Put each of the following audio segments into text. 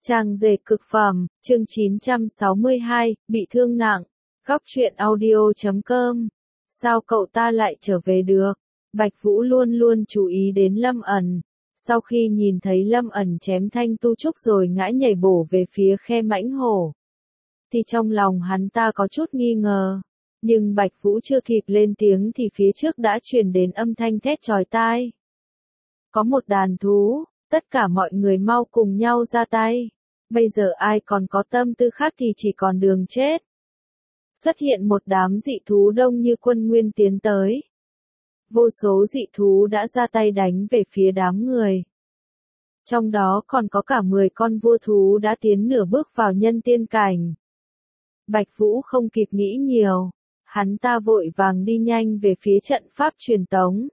Trang dệt cực phẩm, chương 962, bị thương nặng. Góc truyện audio.com. Sao cậu ta lại trở về được? Bạch Vũ luôn luôn chú ý đến Lâm ẩn. Sau khi nhìn thấy Lâm ẩn chém Thanh Tu Trúc rồi ngã nhảy bổ về phía khe mãnh hổ, thì trong lòng hắn ta có chút nghi ngờ. Nhưng Bạch Vũ chưa kịp lên tiếng thì phía trước đã truyền đến âm thanh thét chói tai. Có một đàn thú, tất cả mọi người mau cùng nhau ra tay. Bây giờ ai còn có tâm tư khác thì chỉ còn đường chết. Xuất hiện một đám dị thú đông như quân nguyên tiến tới. Vô số dị thú đã ra tay đánh về phía đám người. Trong đó còn có cả 10 con vua thú đã tiến nửa bước vào nhân tiên cảnh. Bạch Vũ không kịp nghĩ nhiều, hắn ta vội vàng đi nhanh về phía trận pháp truyền tống.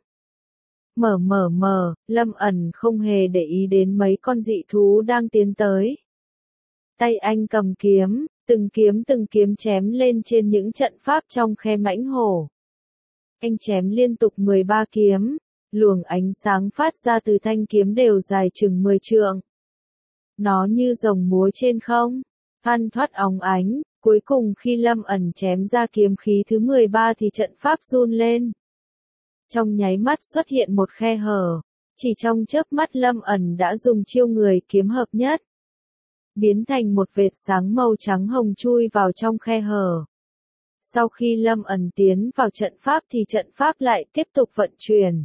Lâm ẩn không hề để ý đến mấy con dị thú đang tiến tới. Tay anh cầm kiếm, từng kiếm chém lên trên những trận pháp trong khe mãnh hổ. Anh chém liên tục 13 kiếm, luồng ánh sáng phát ra từ thanh kiếm đều dài chừng 10 trượng. Nó như rồng múa trên không, thoăn thoắt óng ánh, cuối cùng khi Lâm ẩn chém ra kiếm khí thứ 13 thì trận pháp run lên. Trong nháy mắt xuất hiện một khe hở, chỉ trong chớp mắt Lâm ẩn đã dùng chiêu người kiếm hợp nhất, biến thành một vệt sáng màu trắng hồng chui vào trong khe hở. Sau khi Lâm ẩn tiến vào trận pháp thì trận pháp lại tiếp tục vận chuyển.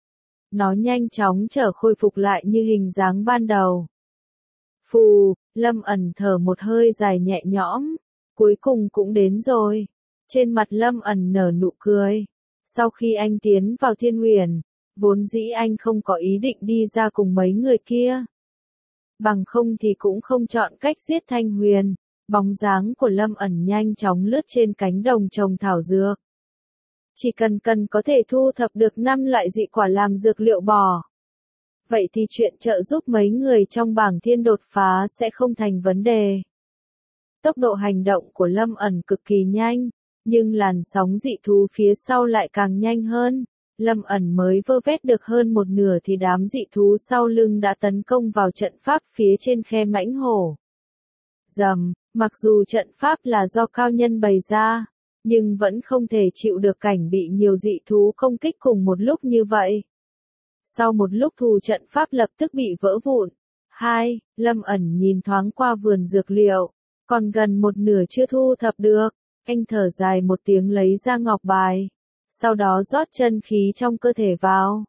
Nó nhanh chóng trở khôi phục lại như hình dáng ban đầu. Phù, Lâm ẩn thở một hơi dài nhẹ nhõm, cuối cùng cũng đến rồi. Trên mặt Lâm ẩn nở nụ cười. Sau khi anh tiến vào Thiên Huyền, vốn dĩ anh không có ý định đi ra cùng mấy người kia. Bằng không thì cũng không chọn cách giết Thanh Huyền. Bóng dáng của Lâm ẩn nhanh chóng lướt trên cánh đồng trồng thảo dược. Chỉ cần có thể thu thập được 5 loại dị quả làm dược liệu bò. Vậy thì chuyện trợ giúp mấy người trong bảng thiên đột phá sẽ không thành vấn đề. Tốc độ hành động của Lâm ẩn cực kỳ nhanh, nhưng làn sóng dị thú phía sau lại càng nhanh hơn. Lâm ẩn mới vơ vét được hơn một nửa thì đám dị thú sau lưng đã tấn công vào trận pháp phía trên khe mãnh hổ. Rầm, mặc dù trận pháp là do cao nhân bày ra, nhưng vẫn không thể chịu được cảnh bị nhiều dị thú công kích cùng một lúc như vậy. Sau một lúc thủ trận pháp lập tức bị vỡ vụn. Lâm ẩn nhìn thoáng qua vườn dược liệu, còn gần một nửa chưa thu thập được. Anh thở dài một tiếng lấy ra ngọc bài, sau đó rót chân khí trong cơ thể vào.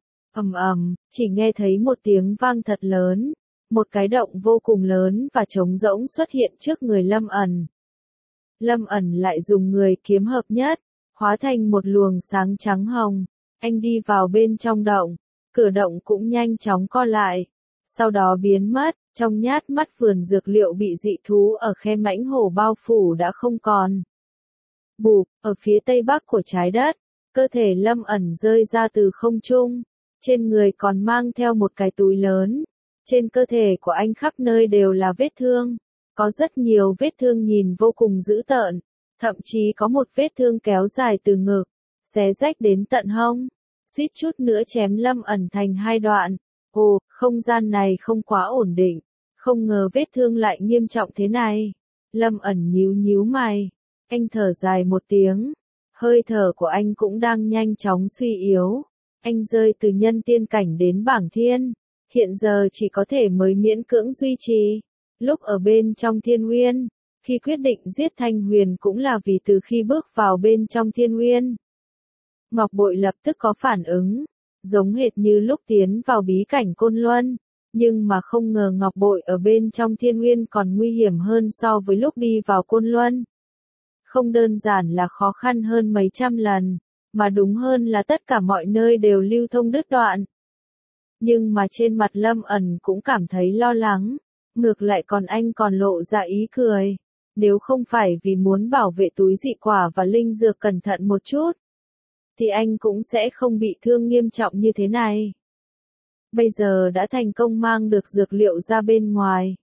Chỉ nghe thấy một tiếng vang thật lớn. Một cái động vô cùng lớn và trống rỗng xuất hiện trước người Lâm ẩn. Lâm ẩn lại dùng người kiếm hợp nhất, hóa thành một luồng sáng trắng hồng. Anh đi vào bên trong động, cửa động cũng nhanh chóng co lại, sau đó biến mất. Trong nhát mắt vườn dược liệu bị dị thú ở khe mãnh hổ bao phủ đã không còn. Bụp, ở phía tây bắc của trái đất, cơ thể Lâm ẩn rơi ra từ không trung, trên người còn mang theo một cái túi lớn. Trên cơ thể của anh khắp nơi đều là vết thương, có rất nhiều vết thương nhìn vô cùng dữ tợn, thậm chí có một vết thương kéo dài từ ngực, xé rách đến tận hông, suýt chút nữa chém Lâm ẩn thành 2 đoạn. Ồ, không gian này không quá ổn định, không ngờ vết thương lại nghiêm trọng thế này. Lâm ẩn nhíu mày, anh thở dài một tiếng, hơi thở của anh cũng đang nhanh chóng suy yếu, anh rơi từ nhân tiên cảnh đến bảng thiên. Hiện giờ chỉ có thể mới miễn cưỡng duy trì. Lúc ở bên trong Thiên Nguyên, khi quyết định giết Thanh Huyền cũng là vì từ khi bước vào bên trong Thiên Nguyên, Ngọc Bội lập tức có phản ứng, giống hệt như lúc tiến vào bí cảnh Côn Luân, nhưng mà không ngờ Ngọc Bội ở bên trong Thiên Nguyên còn nguy hiểm hơn so với lúc đi vào Côn Luân. Không đơn giản là khó khăn hơn mấy trăm lần, mà đúng hơn là tất cả mọi nơi đều lưu thông đứt đoạn. Nhưng mà trên mặt Lâm ẩn cũng cảm thấy lo lắng, ngược lại anh còn lộ ra ý cười. Nếu không phải vì muốn bảo vệ túi dị quả và linh dược cẩn thận một chút, thì anh cũng sẽ không bị thương nghiêm trọng như thế này. Bây giờ đã thành công mang được dược liệu ra bên ngoài.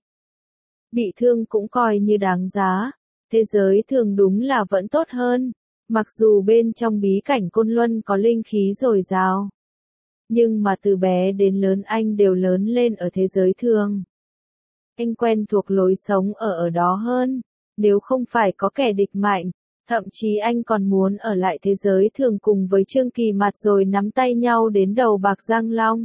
Bị thương cũng coi như đáng giá, thế giới thường đúng là vẫn tốt hơn, mặc dù bên trong bí cảnh Côn Luân có linh khí dồi dào. Nhưng mà từ bé đến lớn anh đều lớn lên ở thế giới thường. Anh quen thuộc lối sống ở đó hơn. Nếu không phải có kẻ địch mạnh, thậm chí anh còn muốn ở lại thế giới thường cùng với Trương Kỳ Mạt rồi nắm tay nhau đến đầu bạc Giang Long.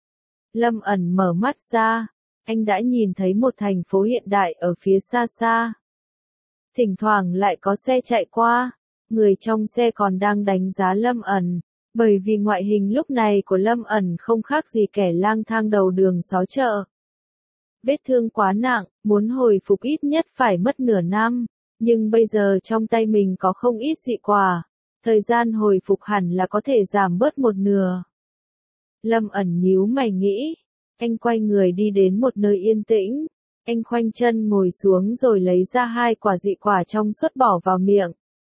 Lâm ẩn mở mắt ra, anh đã nhìn thấy một thành phố hiện đại ở phía xa xa. Thỉnh thoảng lại có xe chạy qua, người trong xe còn đang đánh giá Lâm ẩn, bởi vì ngoại hình lúc này của Lâm ẩn không khác gì kẻ lang thang đầu đường xó chợ. Vết thương quá nặng, muốn hồi phục ít nhất phải mất nửa năm, nhưng bây giờ trong tay mình có không ít dị quả, thời gian hồi phục hẳn là có thể giảm bớt một nửa. Lâm ẩn nhíu mày nghĩ, anh quay người đi đến một nơi yên tĩnh, anh khoanh chân ngồi xuống rồi lấy ra 2 quả dị quả trong suốt bỏ vào miệng.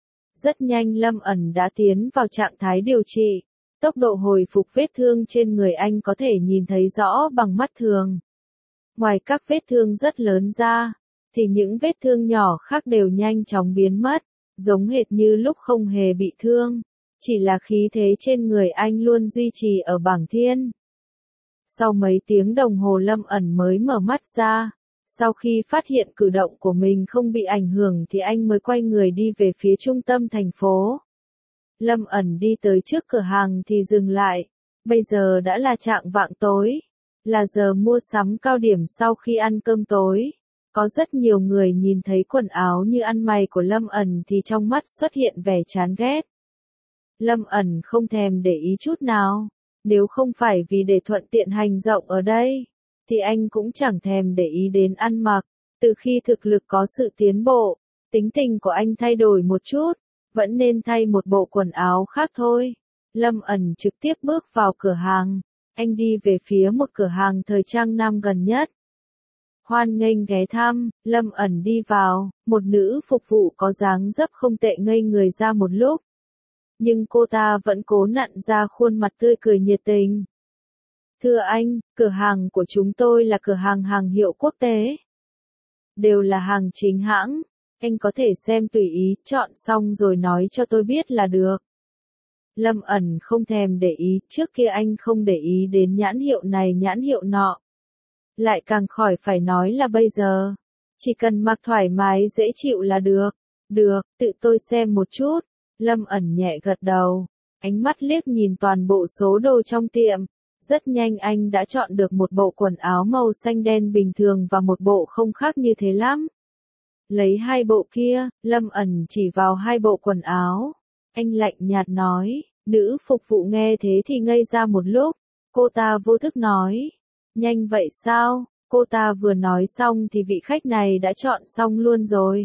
Rất nhanh Lâm ẩn đã tiến vào trạng thái điều trị, tốc độ hồi phục vết thương trên người anh có thể nhìn thấy rõ bằng mắt thường. Ngoài các vết thương rất lớn ra, thì những vết thương nhỏ khác đều nhanh chóng biến mất, giống hệt như lúc không hề bị thương, chỉ là khí thế trên người anh luôn duy trì ở bảng thiên. Sau mấy tiếng đồng hồ Lâm ẩn mới mở mắt ra, sau khi phát hiện cử động của mình không bị ảnh hưởng thì anh mới quay người đi về phía trung tâm thành phố. Lâm ẩn đi tới trước cửa hàng thì dừng lại, bây giờ đã là chạng vạng tối, là giờ mua sắm cao điểm sau khi ăn cơm tối. Có rất nhiều người nhìn thấy quần áo như ăn mày của Lâm ẩn thì trong mắt xuất hiện vẻ chán ghét. Lâm ẩn không thèm để ý chút nào, nếu không phải vì để thuận tiện hành động ở đây, thì anh cũng chẳng thèm để ý đến ăn mặc. Từ khi thực lực có sự tiến bộ, tính tình của anh thay đổi một chút, vẫn nên thay một bộ quần áo khác thôi. Lâm ẩn trực tiếp bước vào cửa hàng, anh đi về phía một cửa hàng thời trang nam gần nhất. Hoan nghênh ghé thăm, Lâm ẩn đi vào, một nữ phục vụ có dáng dấp không tệ ngây người ra một lúc. Nhưng cô ta vẫn cố nặn ra khuôn mặt tươi cười nhiệt tình. Thưa anh, cửa hàng của chúng tôi là cửa hàng hàng hiệu quốc tế. Đều là hàng chính hãng, anh có thể xem tùy ý, chọn xong rồi nói cho tôi biết là được. Lâm ẩn không thèm để ý, trước kia anh không để ý đến nhãn hiệu này nhãn hiệu nọ. Lại càng khỏi phải nói là bây giờ. Chỉ cần mặc thoải mái dễ chịu là được. Được, tự tôi xem một chút. Lâm ẩn nhẹ gật đầu. Ánh mắt liếc nhìn toàn bộ số đồ trong tiệm. Rất nhanh anh đã chọn được một bộ quần áo màu xanh đen bình thường và một bộ không khác như thế lắm. Lấy 2 bộ kia, Lâm ẩn chỉ vào 2 bộ quần áo. Anh lạnh nhạt nói, nữ phục vụ nghe thế thì ngây ra một lúc. Cô ta vô thức nói. Nhanh vậy sao? Cô ta vừa nói xong thì vị khách này đã chọn xong luôn rồi.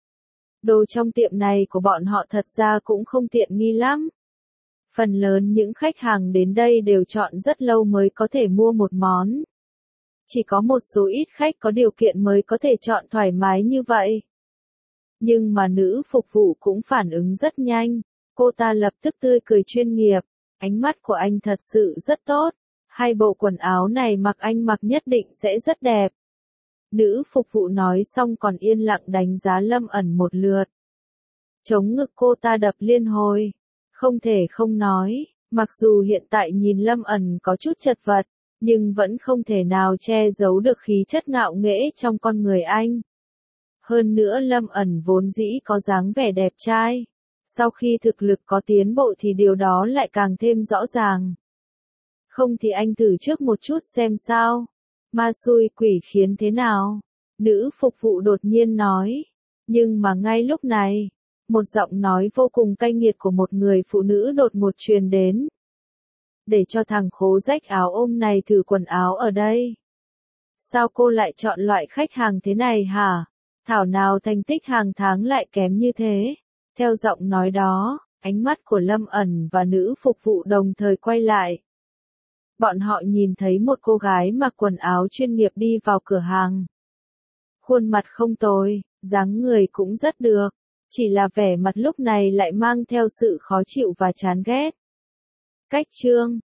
Đồ trong tiệm này của bọn họ thật ra cũng không tiện nghi lắm. Phần lớn những khách hàng đến đây đều chọn rất lâu mới có thể mua một món. Chỉ có một số ít khách có điều kiện mới có thể chọn thoải mái như vậy. Nhưng mà nữ phục vụ cũng phản ứng rất nhanh. Cô ta lập tức tươi cười chuyên nghiệp. Ánh mắt của anh thật sự rất tốt. 2 bộ quần áo này mặc anh mặc nhất định sẽ rất đẹp. Nữ phục vụ nói xong còn yên lặng đánh giá Lâm ẩn một lượt. Chống ngực cô ta đập liên hồi. Không thể không nói, mặc dù hiện tại nhìn Lâm ẩn có chút chật vật, nhưng vẫn không thể nào che giấu được khí chất ngạo nghễ trong con người anh. Hơn nữa Lâm ẩn vốn dĩ có dáng vẻ đẹp trai. Sau khi thực lực có tiến bộ thì điều đó lại càng thêm rõ ràng. Không thì anh thử trước một chút xem sao. Ma xui quỷ khiến thế nào? Nữ phục vụ đột nhiên nói. Nhưng mà ngay lúc này, một giọng nói vô cùng cay nghiệt của một người phụ nữ đột ngột truyền đến. Để cho thằng khố rách áo ôm này thử quần áo ở đây. Sao cô lại chọn loại khách hàng thế này hả? Thảo nào thành tích hàng tháng lại kém như thế? Theo giọng nói đó, ánh mắt của Lâm ẩn và nữ phục vụ đồng thời quay lại. Bọn họ nhìn thấy một cô gái mặc quần áo chuyên nghiệp đi vào cửa hàng. Khuôn mặt không tồi, dáng người cũng rất được, chỉ là vẻ mặt lúc này lại mang theo sự khó chịu và chán ghét. Cách chương